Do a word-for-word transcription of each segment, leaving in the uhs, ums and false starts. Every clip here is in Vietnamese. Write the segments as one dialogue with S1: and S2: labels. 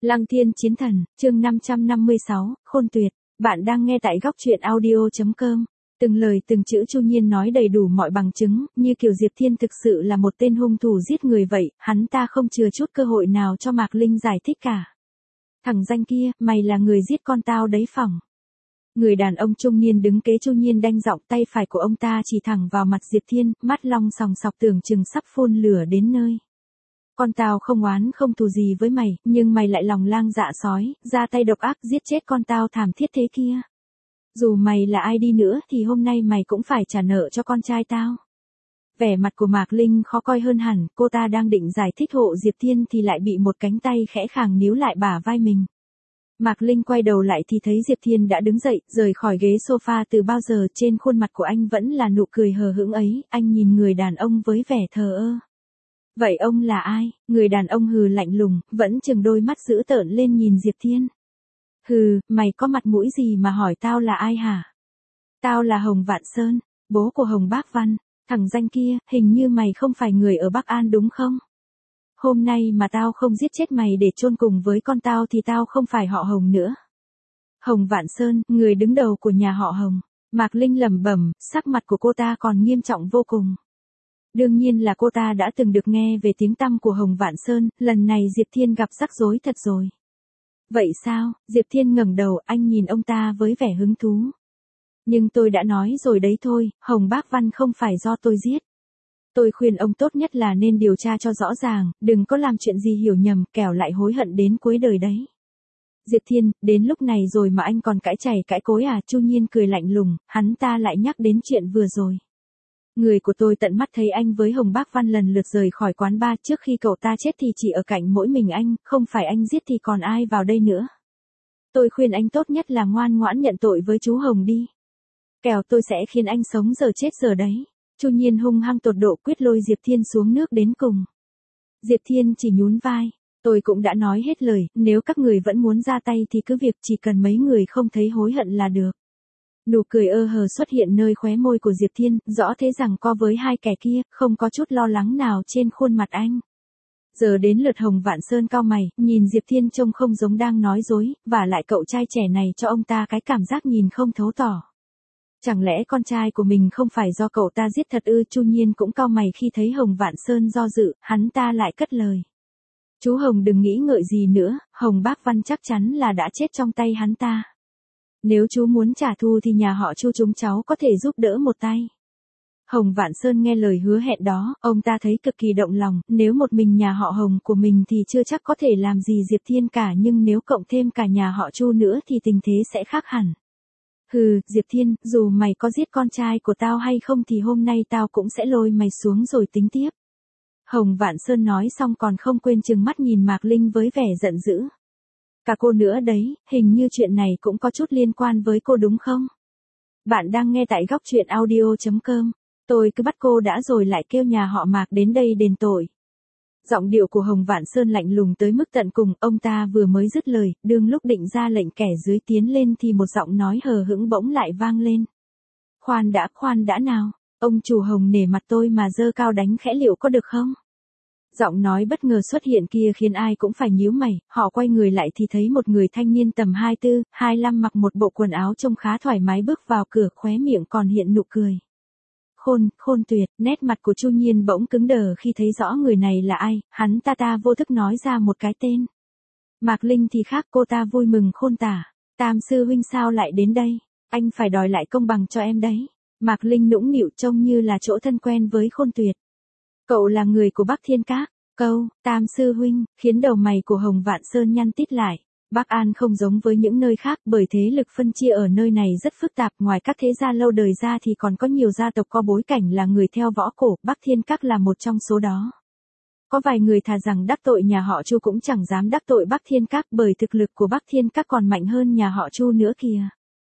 S1: Lăng Thiên Chiến Thần, chương năm trăm năm mươi sáu, Khôn Tuyệt. Bạn đang nghe tại góc truyện audio chấm com. Từng lời từng chữ Chu Nhiên nói đầy đủ mọi bằng chứng, như kiểu Diệp Thiên thực sự là một tên hung thủ giết người vậy, hắn ta không chừa chút cơ hội nào cho Mạc Linh giải thích cả. Thằng danh kia, mày là người giết con tao đấy phỏng. Người đàn ông trung niên đứng kế Chu Nhiên đanh giọng, tay phải của ông ta chỉ thẳng vào mặt Diệp Thiên, mắt long sòng sọc tưởng chừng sắp phun lửa đến nơi. Con tao không oán không thù gì với mày, nhưng mày lại lòng lang dạ sói, ra tay độc ác giết chết con tao thảm thiết thế kia. Dù mày là ai đi nữa thì hôm nay mày cũng phải trả nợ cho con trai tao. Vẻ mặt của Mạc Linh khó coi hơn hẳn, cô ta đang định giải thích hộ Diệp Thiên thì lại bị một cánh tay khẽ khàng níu lại bả vai mình. Mạc Linh quay đầu lại thì thấy Diệp Thiên đã đứng dậy, rời khỏi ghế sofa từ bao giờ, trên khuôn mặt của anh vẫn là nụ cười hờ hững ấy, anh nhìn người đàn ông với vẻ thờ ơ. Vậy ông là ai? Người đàn ông hừ lạnh lùng, vẫn chừng đôi mắt dữ tợn lên nhìn Diệp Thiên. Hừ, mày có mặt mũi gì mà hỏi tao là ai hả? Tao là Hồng Vạn Sơn, bố của Hồng Bác Văn, thằng danh kia, hình như mày không phải người ở Bắc An đúng không? Hôm nay mà tao không giết chết mày để chôn cùng với con tao thì tao không phải họ Hồng nữa. Hồng Vạn Sơn, người đứng đầu của nhà họ Hồng. Mạc Linh lẩm bẩm, sắc mặt của cô ta còn nghiêm trọng vô cùng. Đương nhiên là cô ta đã từng được nghe về tiếng tăm của Hồng Vạn Sơn, lần này Diệp Thiên gặp rắc rối thật rồi. Vậy sao? Diệp Thiên ngẩng đầu, anh nhìn ông ta với vẻ hứng thú. Nhưng tôi đã nói rồi đấy thôi, Hồng Bác Văn không phải do tôi giết. Tôi khuyên ông tốt nhất là nên điều tra cho rõ ràng, đừng có làm chuyện gì hiểu nhầm, kẻo lại hối hận đến cuối đời đấy. Diệp Thiên, đến lúc này rồi mà anh còn cãi chày cãi cối à? Chu Nhiên cười lạnh lùng, hắn ta lại nhắc đến chuyện vừa rồi. Người của tôi tận mắt thấy anh với Hồng Bác Văn lần lượt rời khỏi quán bar, trước khi cậu ta chết thì chỉ ở cạnh mỗi mình anh, không phải anh giết thì còn ai vào đây nữa. Tôi khuyên anh tốt nhất là ngoan ngoãn nhận tội với chú Hồng đi. Kẻo tôi sẽ khiến anh sống giờ chết giờ đấy. Chu Nhiên hung hăng tột độ, quyết lôi Diệp Thiên xuống nước đến cùng. Diệp Thiên chỉ nhún vai. Tôi cũng đã nói hết lời, nếu các người vẫn muốn ra tay thì cứ việc, chỉ cần mấy người không thấy hối hận là được. Nụ cười ơ hờ xuất hiện nơi khóe môi của Diệp Thiên, rõ thế rằng co với hai kẻ kia, không có chút lo lắng nào trên khuôn mặt anh. Giờ đến lượt Hồng Vạn Sơn cau mày, nhìn Diệp Thiên trông không giống đang nói dối, và lại cậu trai trẻ này cho ông ta cái cảm giác nhìn không thấu tỏ. Chẳng lẽ con trai của mình không phải do cậu ta giết thật ư? Chu Nhiên cũng cau mày khi thấy Hồng Vạn Sơn do dự, hắn ta lại cất lời. Chú Hồng đừng nghĩ ngợi gì nữa, Hồng Bác Văn chắc chắn là đã chết trong tay hắn ta. Nếu chú muốn trả thù thì nhà họ Chu chúng cháu có thể giúp đỡ một tay. Hồng Vạn Sơn nghe lời hứa hẹn đó, ông ta thấy cực kỳ động lòng, nếu một mình nhà họ Hồng của mình thì chưa chắc có thể làm gì Diệp Thiên cả, nhưng nếu cộng thêm cả nhà họ Chu nữa thì tình thế sẽ khác hẳn. Hừ, Diệp Thiên, dù mày có giết con trai của tao hay không thì hôm nay tao cũng sẽ lôi mày xuống rồi tính tiếp. Hồng Vạn Sơn nói xong còn không quên trừng mắt nhìn Mạc Linh với vẻ giận dữ. Cả cô nữa đấy, hình như chuyện này cũng có chút liên quan với cô đúng không? Bạn đang nghe tại góc truyện audio chấm com. Tôi cứ bắt cô đã rồi lại kêu nhà họ Mạc đến đây đền tội. Giọng điệu của Hồng Vạn Sơn lạnh lùng tới mức tận cùng, ông ta vừa mới dứt lời, đương lúc định ra lệnh kẻ dưới tiến lên thì một giọng nói hờ hững bỗng lại vang lên. Khoan đã, khoan đã nào, ông chủ Hồng nể mặt tôi mà giơ cao đánh khẽ liệu có được không? Giọng nói bất ngờ xuất hiện kia khiến ai cũng phải nhíu mày, họ quay người lại thì thấy một người thanh niên tầm hai mươi tư, hai mươi lăm mặc một bộ quần áo trông khá thoải mái bước vào cửa, khóe miệng còn hiện nụ cười. Khôn, khôn tuyệt, nét mặt của Chu Nhiên bỗng cứng đờ khi thấy rõ người này là ai, hắn ta ta vô thức nói ra một cái tên. Mạc Linh thì khác, cô ta vui mừng khôn tả. Tam sư huynh sao lại đến đây? Anh phải đòi lại công bằng cho em đấy. Mạc Linh nũng nịu trông như là chỗ thân quen với Khôn Tuyệt. Cậu là người của Bắc Thiên Các. Câu, Tam sư huynh, khiến đầu mày của Hồng Vạn Sơn nhăn tít lại. Bắc An không giống với những nơi khác, bởi thế lực phân chia ở nơi này rất phức tạp, ngoài các thế gia lâu đời ra thì còn có nhiều gia tộc có bối cảnh là người theo võ cổ, Bắc Thiên Các là một trong số đó. Có vài người thà rằng đắc tội nhà họ Chu cũng chẳng dám đắc tội Bắc Thiên Các, bởi thực lực của Bắc Thiên Các còn mạnh hơn nhà họ Chu nữa kìa.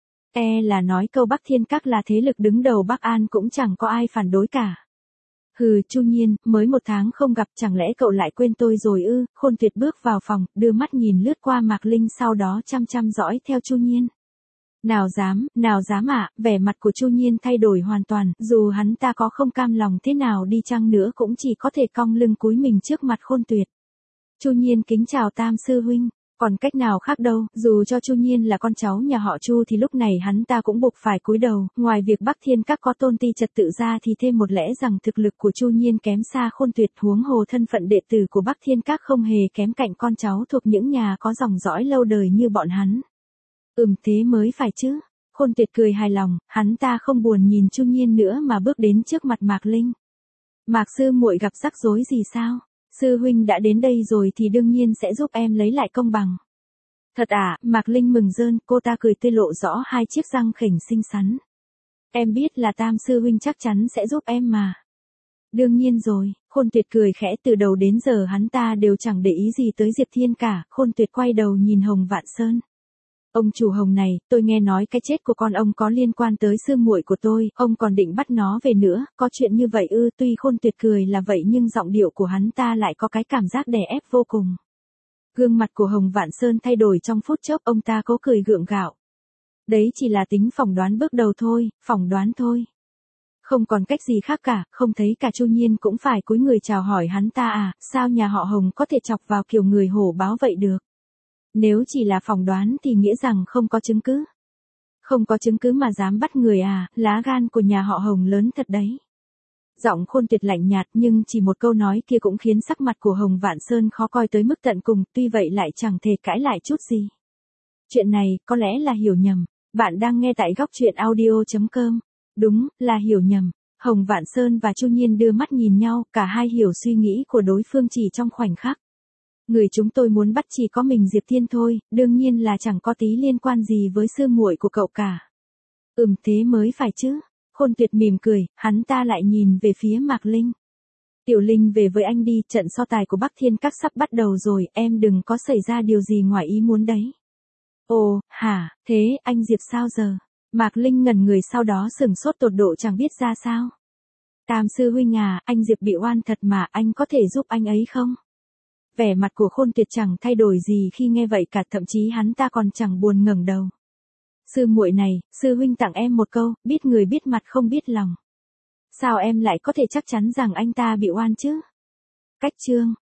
S1: E là nói câu Bắc Thiên Các là thế lực đứng đầu Bắc An cũng chẳng có ai phản đối cả. Hừ, Chu Nhiên, mới một tháng không gặp, chẳng lẽ cậu lại quên tôi rồi ư? Khôn Tuyệt bước vào phòng, đưa mắt nhìn lướt qua Mạc Linh, sau đó chăm chăm dõi theo Chu Nhiên. Nào dám, nào dám ạ, à, vẻ mặt của Chu Nhiên thay đổi hoàn toàn, dù hắn ta có không cam lòng thế nào đi chăng nữa cũng chỉ có thể cong lưng cúi mình trước mặt Khôn Tuyệt. Chu Nhiên kính chào Tam sư huynh. Còn cách nào khác đâu, dù cho Chu Nhiên là con cháu nhà họ Chu thì lúc này hắn ta cũng buộc phải cúi đầu, ngoài việc Bắc Thiên Các có tôn ti trật tự ra thì thêm một lẽ rằng thực lực của Chu Nhiên kém xa Khôn Tuyệt, huống hồ thân phận đệ tử của Bắc Thiên Các không hề kém cạnh con cháu thuộc những nhà có dòng dõi lâu đời như bọn hắn. Ừm thế mới phải chứ. Khôn Tuyệt cười hài lòng, hắn ta không buồn nhìn Chu Nhiên nữa mà bước đến trước mặt Mạc Linh. Mạc sư muội gặp rắc rối gì sao? Sư huynh đã đến đây rồi thì đương nhiên sẽ giúp em lấy lại công bằng. Thật à, Mạc Linh mừng rơn, cô ta cười tươi lộ rõ hai chiếc răng khểnh xinh xắn. Em biết là Tam sư huynh chắc chắn sẽ giúp em mà. Đương nhiên rồi, Khôn Tuyệt cười khẽ, từ đầu đến giờ hắn ta đều chẳng để ý gì tới Diệp Thiên cả. Khôn Tuyệt quay đầu nhìn Hồng Vạn Sơn. Ông chủ Hồng này, tôi nghe nói cái chết của con ông có liên quan tới sư muội của tôi, ông còn định bắt nó về nữa, có chuyện như vậy ư? Tuy Khôn Tuyệt cười là vậy nhưng giọng điệu của hắn ta lại có cái cảm giác đè ép vô cùng. Gương mặt của Hồng Vạn Sơn thay đổi trong phút chốc, ông ta cố cười gượng gạo. Đấy chỉ là tính phỏng đoán bước đầu thôi, phỏng đoán thôi. Không còn cách gì khác cả, không thấy cả Chu Nhiên cũng phải cúi người chào hỏi hắn ta à, sao nhà họ Hồng có thể chọc vào kiểu người hổ báo vậy được? Nếu chỉ là phỏng đoán thì nghĩa rằng không có chứng cứ. Không có chứng cứ mà dám bắt người à, lá gan của nhà họ Hồng lớn thật đấy. Giọng Khôn Tuyệt lạnh nhạt nhưng chỉ một câu nói kia cũng khiến sắc mặt của Hồng Vạn Sơn khó coi tới mức tận cùng, tuy vậy lại chẳng thể cãi lại chút gì. Chuyện này, có lẽ là hiểu nhầm. Bạn đang nghe tại góc truyện audio chấm com. Đúng, là hiểu nhầm. Hồng Vạn Sơn và Chu Nhiên đưa mắt nhìn nhau, cả hai hiểu suy nghĩ của đối phương chỉ trong khoảnh khắc. Người chúng tôi muốn bắt chỉ có mình Diệp Thiên thôi, đương nhiên là chẳng có tí liên quan gì với sư muội của cậu cả. Ừm thế mới phải chứ. Khôn Tuyệt mỉm cười, hắn ta lại nhìn về phía Mạc Linh. Tiểu Linh về với anh đi, trận so tài của Bắc Thiên Các sắp bắt đầu rồi, em đừng có xảy ra điều gì ngoài ý muốn đấy. Ồ, hả, thế anh Diệp sao giờ? Mạc Linh ngẩn người sau đó sửng sốt tột độ chẳng biết ra sao. Tam sư huynh à, anh Diệp bị oan thật mà, anh có thể giúp anh ấy không? Vẻ mặt của Khôn Tuyệt chẳng thay đổi gì khi nghe vậy cả, thậm chí hắn ta còn chẳng buồn ngẩng đầu. Sư muội này, sư huynh tặng em một câu, biết người biết mặt không biết lòng. Sao em lại có thể chắc chắn rằng anh ta bị oan chứ? Cách chương